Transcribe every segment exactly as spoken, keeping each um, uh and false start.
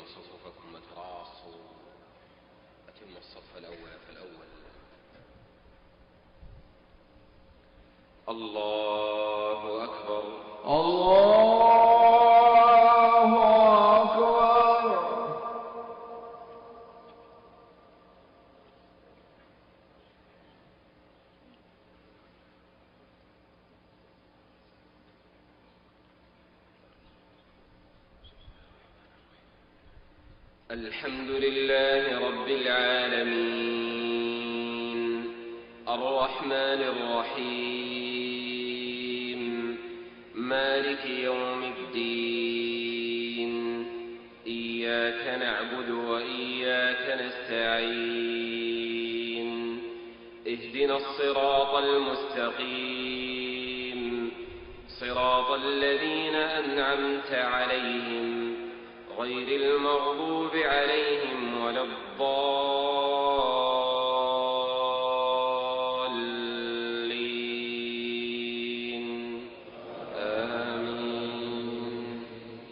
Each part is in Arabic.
استووا صفوفكم وتراصوا. أتم الصف الأول فالأول. الله أكبر. الله أكبر. الحمد لله رب العالمين الرحمن الرحيم مالك يوم الدين. إياك نعبد وإياك نستعين. اهدنا الصراط المستقيم صراط الذين أنعمت عليهم غير المغضوب عليهم ولا الضالين. آمين.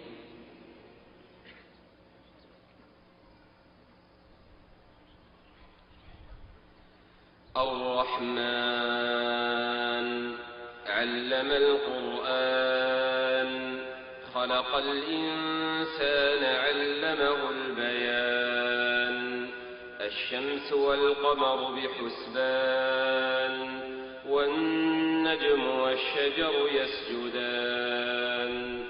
الرحمن علم القرآن خلق الإنسان علمه البيان. الشمس والقمر بحسبان والنجم والشجر يسجدان.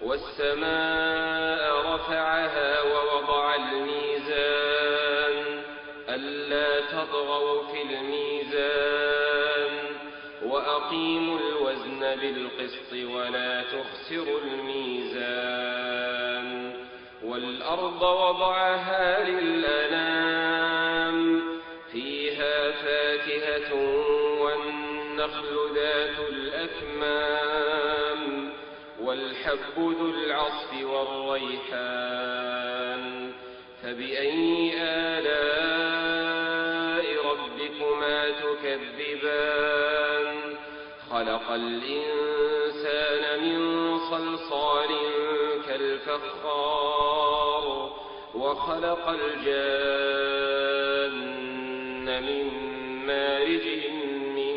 والسماء رفعها ووضع الميزان ألا تطغوا في الميزان وأقيموا الوزن بالقسط ولا تخسروا الميزان. والأرض وضعها للأنام فيها فاكهة والنخل ذات الأكمام والحب ذو العصف والريحان. فبأي آلاء ربكما تكذبان؟ خلق الإنسان من صلصال كالفخار وخلق الجان من مارج من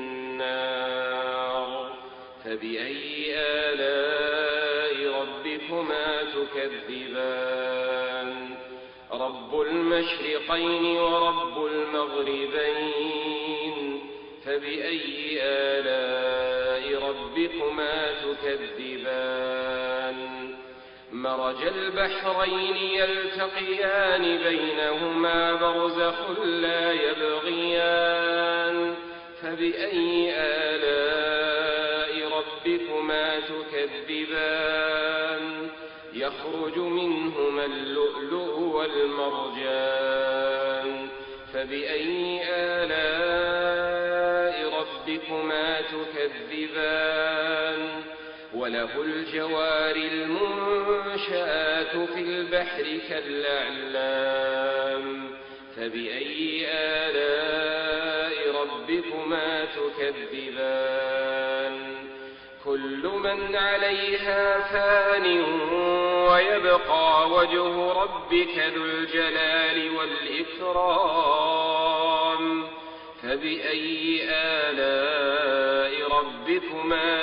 نار. فبأي آلاء ربكما تكذبان؟ رب المشرقين ورب المغربين. فبأي آلاء ربكما تكذبان؟ مرج البحرين يلتقيان بينهما برزخ لا يبغيان. فبأي آلاء ربكما تكذبان؟ يخرج منهما اللؤلؤ والمرجان. فبأي آلاء ربكما تكذبان؟ وله الجوار المنشآت في البحر كالأعلام. فبأي آلاء ربكما تكذبان؟ كل من عليها فان ويبقى وجه ربك ذو الجلال والإكرام. فبأي آلاء ربكما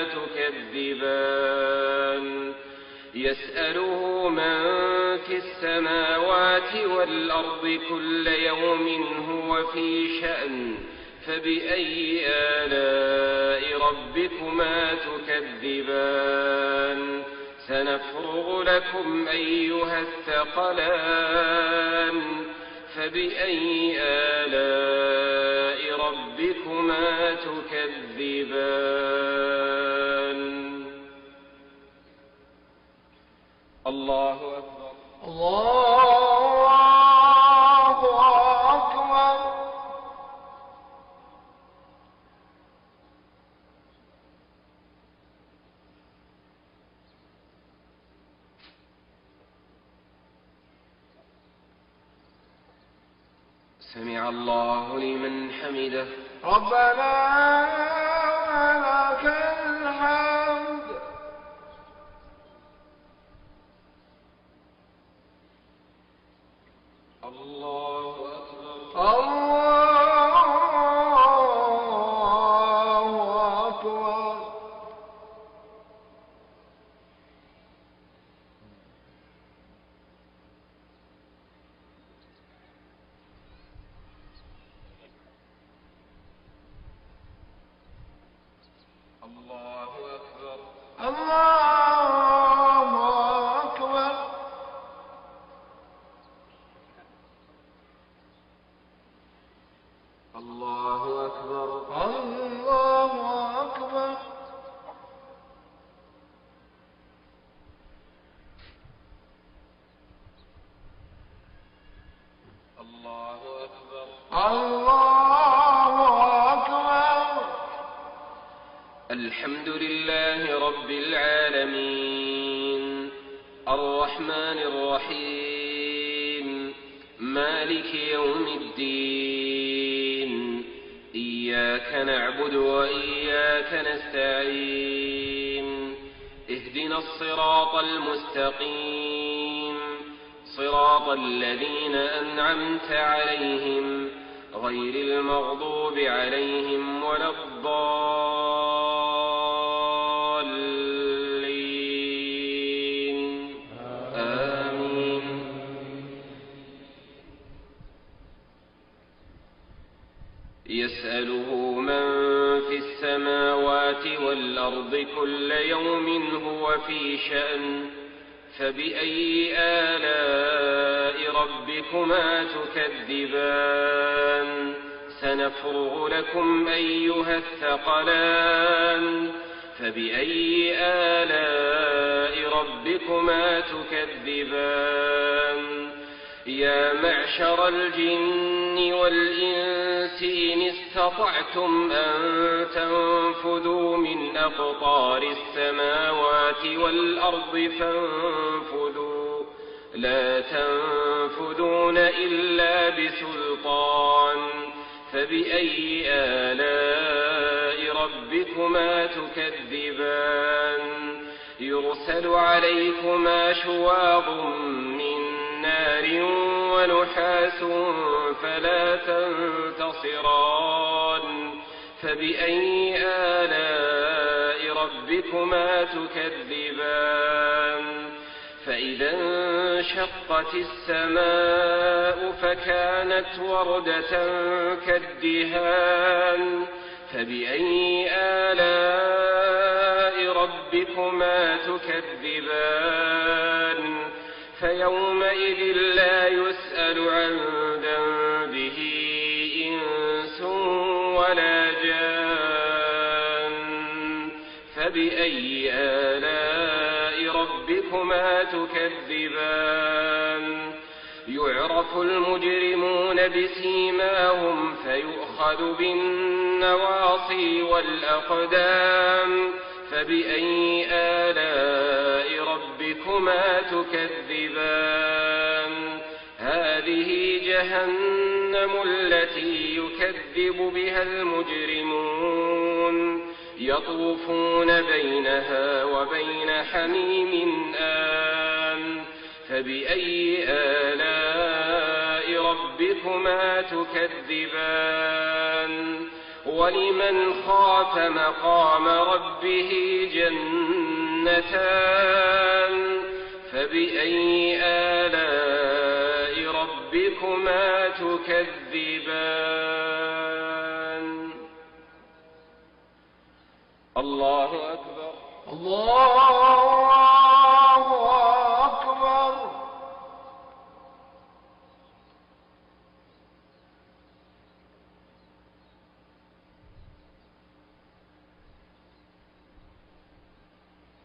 تكذبان؟ يسأله من في السماوات والأرض كل يوم هو في شأن. فبأي آلاء ربكما تكذبان؟ سنفرغ لكم أيها الثقلان. فبأي آلاء ربكما تكذبان؟ الله أكبر. الله أكبر. سمع الله لمن حمده. ربنا ولك الحمد. الله أكبر. الله أكبر. الله أكبر. الله أكبر. الله أكبر. الله أكبر. الحمد لله رب العالمين الرحمن الرحيم مالك يوم الدين إياك نعبد وإياك نستعين اهدنا الصراط المستقيم صراط الذين أنعمت عليهم غير المغضوب عليهم ولا الضالين آمين. يسأله من في السماوات والأرض كل يوم هو في شأن فبأي آلاء ربكما تكذبان سنفرغ لكم أيها الثقلان فبأي آلاء ربكما تكذبان يا معشر الجن والإنس إن استطعتم أن تنفذوا من أقطار السماوات والأرض فانفذوا لا تنفذون إلا بسلطان فبأي آلاء ربكما تكذبان يرسل عليكما شواظ من نار ونحاس فلا تنتصران فبأي آلاء ربكما تكذبان فإذا انشقت السماء فكانت وردة كالدهان فبأي آلاء ربكما تكذبان فيومئذ لا يسأل عن ذنبه إنس ولا جان فبأي آلاء ربكما تكذبان يعرف المجرمون بسيماهم فيؤخذ بالنواصي والأقدام فبأي آلاء ربكما تكذبان هذه جهنم التي يكذب بها المجرمون يطوفون بينها وبين حميم آن فبأي آلاء ربكما تكذبان ولمن خاف مقام ربه جنتان فبأي آلاء ربكما تكذبان الله أكبر. الله